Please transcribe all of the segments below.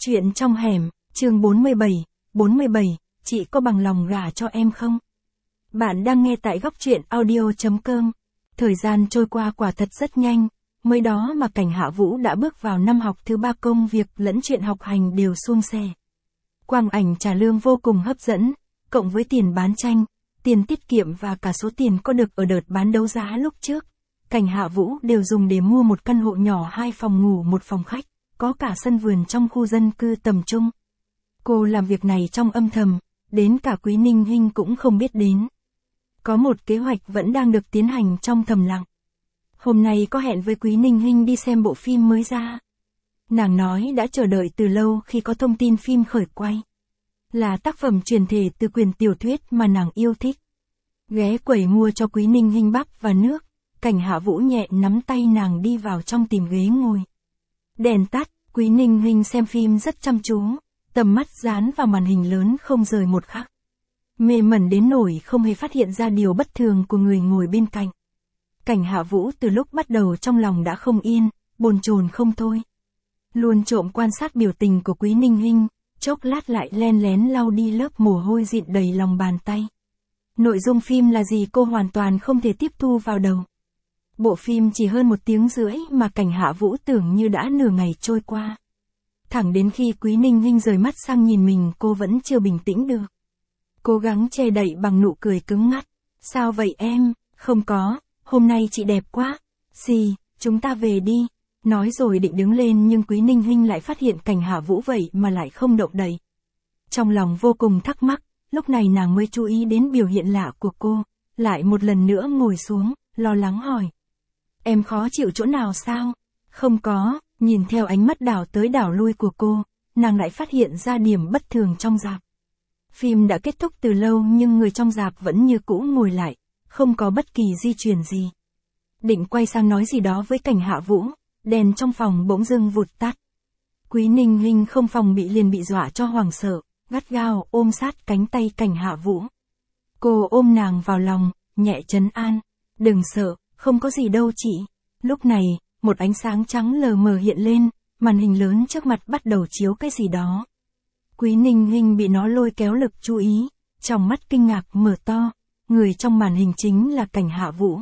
Chuyện trong hẻm, chương 47, chị có bằng lòng gả cho em không? Bạn đang nghe tại góc truyện audio.com. Thời gian trôi qua quả thật rất nhanh, mới đó mà Cảnh Hạ Vũ đã bước vào năm học thứ 3, công việc lẫn chuyện học hành đều suôn sẻ. Quang ảnh trả lương vô cùng hấp dẫn, cộng với tiền bán tranh, tiền tiết kiệm và cả số tiền có được ở đợt bán đấu giá lúc trước, Cảnh Hạ Vũ đều dùng để mua một căn hộ nhỏ 2 phòng ngủ 1 phòng khách, có cả sân vườn trong khu dân cư tầm trung. Cô làm việc này trong âm thầm, đến cả Quý Ninh Hinh cũng không biết đến. Có một kế hoạch vẫn đang được tiến hành trong thầm lặng. Hôm nay có hẹn với Quý Ninh Hinh đi xem bộ phim mới ra. Nàng nói đã chờ đợi từ lâu khi có thông tin phim khởi quay. Là tác phẩm truyền thể từ quyển tiểu thuyết mà nàng yêu thích. Ghé quầy mua cho Quý Ninh Hinh bắp và nước, Cảnh Hạ Vũ nhẹ nắm tay nàng đi vào trong tìm ghế ngồi. Đèn tắt, Quý Ninh Hinh xem phim rất chăm chú, tầm mắt dán vào màn hình lớn không rời một khắc. Mê mẩn đến nỗi không hề phát hiện ra điều bất thường của người ngồi bên cạnh. Cảnh Hạ Vũ từ lúc bắt đầu trong lòng đã không yên, bồn chồn không thôi. Luôn trộm quan sát biểu tình của Quý Ninh Hinh, chốc lát lại len lén lau đi lớp mồ hôi dịn đầy lòng bàn tay. Nội dung phim là gì cô hoàn toàn không thể tiếp thu vào đầu. Bộ phim chỉ hơn 1 tiếng rưỡi mà Cảnh Hạ Vũ tưởng như đã nửa ngày trôi qua. Thẳng đến khi Quý Ninh Hinh rời mắt sang nhìn mình cô vẫn chưa bình tĩnh được. Cố gắng che đậy bằng nụ cười cứng ngắt. Sao vậy em? Không có, hôm nay chị đẹp quá. Xì, chúng ta về đi. Nói rồi định đứng lên nhưng Quý Ninh Hinh lại phát hiện Cảnh Hạ Vũ vậy mà lại không động đậy. Trong lòng vô cùng thắc mắc, lúc này nàng mới chú ý đến biểu hiện lạ của cô, lại một lần nữa ngồi xuống, lo lắng hỏi. Em khó chịu chỗ nào sao? Không có, nhìn theo ánh mắt đảo tới đảo lui của cô, nàng lại phát hiện ra điểm bất thường trong rạp. Phim đã kết thúc từ lâu nhưng người trong rạp vẫn như cũ ngồi lại, không có bất kỳ di chuyển gì. Định quay sang nói gì đó với Cảnh Hạ Vũ, đèn trong phòng bỗng dưng vụt tắt. Quý Ninh Hinh không phòng bị liền bị dọa cho hoảng sợ, gắt gao ôm sát cánh tay Cảnh Hạ Vũ. Cô ôm nàng vào lòng, nhẹ trấn an. Đừng sợ, không có gì đâu chị. Lúc này, một ánh sáng trắng lờ mờ hiện lên, màn hình lớn trước mặt bắt đầu chiếu cái gì đó. Quý Ninh Hinh bị nó lôi kéo lực chú ý, trong mắt kinh ngạc mở to, người trong màn hình chính là Cảnh Hạ Vũ.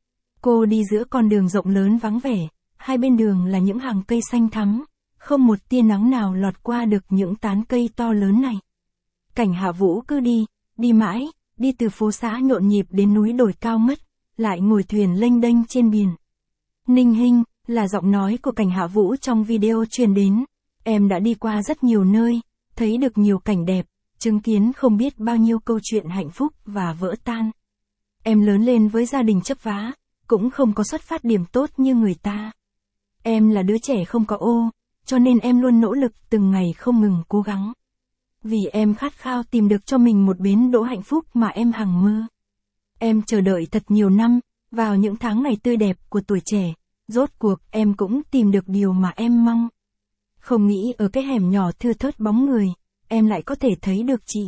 Cô đi giữa con đường rộng lớn vắng vẻ, hai bên đường là những hàng cây xanh thắm, không một tia nắng nào lọt qua được những tán cây to lớn này. Cảnh Hạ Vũ cứ đi mãi, đi từ phố xá nhộn nhịp đến núi đồi cao ngất, lại ngồi thuyền lênh đênh trên biển. Ninh Hinh, là giọng nói của Cảnh Hạ Vũ trong video truyền đến. Em đã đi qua rất nhiều nơi, thấy được nhiều cảnh đẹp, chứng kiến không biết bao nhiêu câu chuyện hạnh phúc và vỡ tan. Em lớn lên với gia đình chấp vá, cũng không có xuất phát điểm tốt như người ta. Em là đứa trẻ không có ô, cho nên em luôn nỗ lực từng ngày không ngừng cố gắng. Vì em khát khao tìm được cho mình một bến đỗ hạnh phúc mà em hằng mơ. Em chờ đợi thật nhiều năm, vào những tháng ngày tươi đẹp của tuổi trẻ, rốt cuộc em cũng tìm được điều mà em mong. Không nghĩ ở cái hẻm nhỏ thưa thớt bóng người, em lại có thể thấy được chị.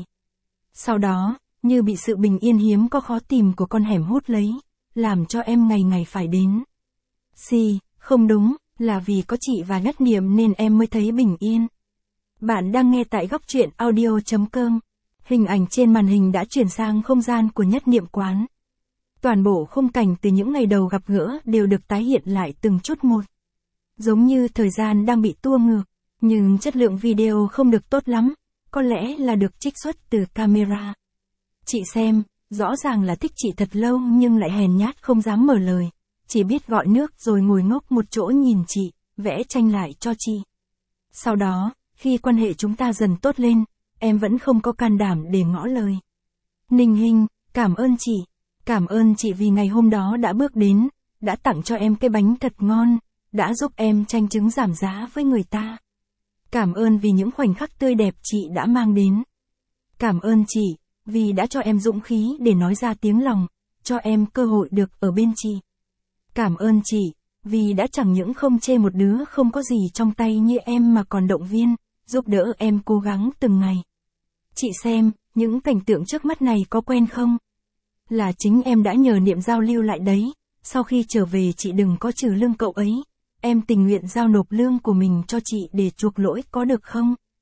Sau đó, như bị sự bình yên hiếm có khó tìm của con hẻm hút lấy, làm cho em ngày ngày phải đến. Không đúng, là vì có chị và Nhất Niệm nên em mới thấy bình yên. Bạn đang nghe tại góc truyện audio.com. Hình ảnh trên màn hình đã chuyển sang không gian của Nhất Niệm quán. Toàn bộ khung cảnh từ những ngày đầu gặp gỡ đều được tái hiện lại từng chút một. Giống như thời gian đang bị tua ngược, nhưng chất lượng video không được tốt lắm, có lẽ là được trích xuất từ camera. Chị xem, rõ ràng là thích chị thật lâu nhưng lại hèn nhát không dám mở lời, chỉ biết gọi nước rồi ngồi ngốc một chỗ nhìn chị, vẽ tranh lại cho chị. Sau đó, khi quan hệ chúng ta dần tốt lên, em vẫn không có can đảm để ngỏ lời. Ninh Hinh, cảm ơn chị vì ngày hôm đó đã bước đến, đã tặng cho em cái bánh thật ngon, đã giúp em tranh chứng giảm giá với người ta. Cảm ơn vì những khoảnh khắc tươi đẹp chị đã mang đến. Cảm ơn chị, vì đã cho em dũng khí để nói ra tiếng lòng, cho em cơ hội được ở bên chị. Cảm ơn chị, vì đã chẳng những không chê một đứa không có gì trong tay như em mà còn động viên, giúp đỡ em cố gắng từng ngày. Chị xem, những cảnh tượng trước mắt này có quen không? Là chính em đã nhờ Niệm giao lưu lại đấy, sau khi trở về chị đừng có trừ lương cậu ấy. Em tình nguyện giao nộp lương của mình cho chị để chuộc lỗi có được không?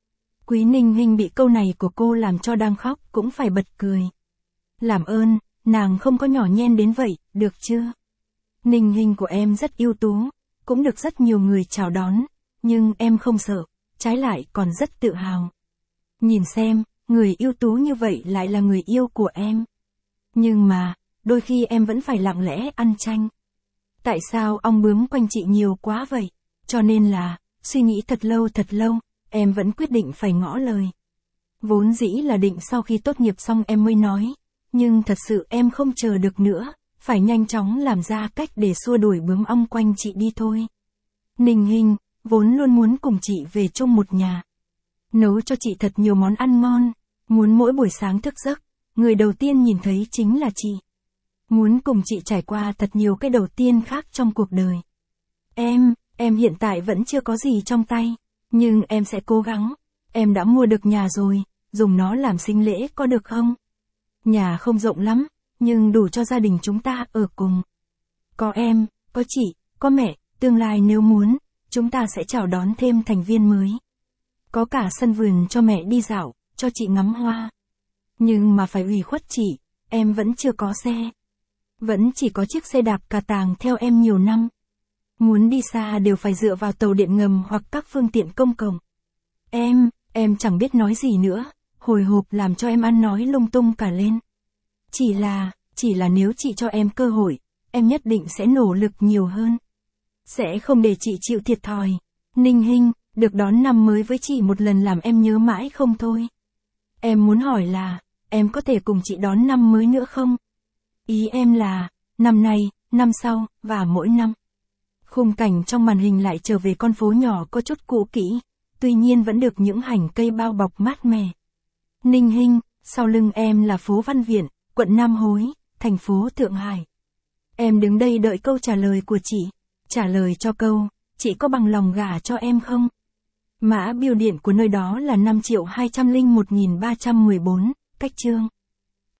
Quý Ninh Hinh bị câu này của cô làm cho đang khóc cũng phải bật cười. Làm ơn, nàng không có nhỏ nhen đến vậy, được chưa? Ninh Hinh của em rất ưu tú, cũng được rất nhiều người chào đón, nhưng em không sợ, trái lại còn rất tự hào. Nhìn xem, người ưu tú như vậy lại là người yêu của em. Nhưng mà, đôi khi em vẫn phải lặng lẽ ăn chanh. Tại sao ong bướm quanh chị nhiều quá vậy? Cho nên là, suy nghĩ thật lâu, em vẫn quyết định phải ngỏ lời. Vốn dĩ là định sau khi tốt nghiệp xong em mới nói, nhưng thật sự em không chờ được nữa, phải nhanh chóng làm ra cách để xua đuổi bướm ong quanh chị đi thôi. Ninh Hinh, vốn luôn muốn cùng chị về chung một nhà. Nấu cho chị thật nhiều món ăn ngon, muốn mỗi buổi sáng thức giấc, người đầu tiên nhìn thấy chính là chị. Muốn cùng chị trải qua thật nhiều cái đầu tiên khác trong cuộc đời. Em hiện tại vẫn chưa có gì trong tay, nhưng em sẽ cố gắng. Em đã mua được nhà rồi, dùng nó làm sinh lễ có được không? Nhà không rộng lắm, nhưng đủ cho gia đình chúng ta ở cùng. Có em, có chị, có mẹ, tương lai nếu muốn, chúng ta sẽ chào đón thêm thành viên mới. Có cả sân vườn cho mẹ đi dạo, cho chị ngắm hoa. Nhưng mà phải ủy khuất chị, em vẫn chưa có xe. Vẫn chỉ có chiếc xe đạp cà tàng theo em nhiều năm. Muốn đi xa đều phải dựa vào tàu điện ngầm hoặc các phương tiện công cộng. Em chẳng biết nói gì nữa, hồi hộp làm cho em ăn nói lung tung cả lên. Chỉ là nếu chị cho em cơ hội, em nhất định sẽ nỗ lực nhiều hơn. Sẽ không để chị chịu thiệt thòi. Ninh Hinh, được đón năm mới với chị một lần làm em nhớ mãi không thôi. Em muốn hỏi là, em có thể cùng chị đón năm mới nữa không? Ý em là, năm nay, năm sau, và mỗi năm. Khung cảnh trong màn hình lại trở về con phố nhỏ có chút cũ kỹ, tuy nhiên vẫn được những hành cây bao bọc mát mẻ. Ninh Hinh, sau lưng em là phố Văn Viện, quận Nam Hối, thành phố Thượng Hải. Em đứng đây đợi câu trả lời của chị. Trả lời cho câu, chị có bằng lòng gả cho em không? Mã bưu điện của nơi đó là 5.201.314, cách chương.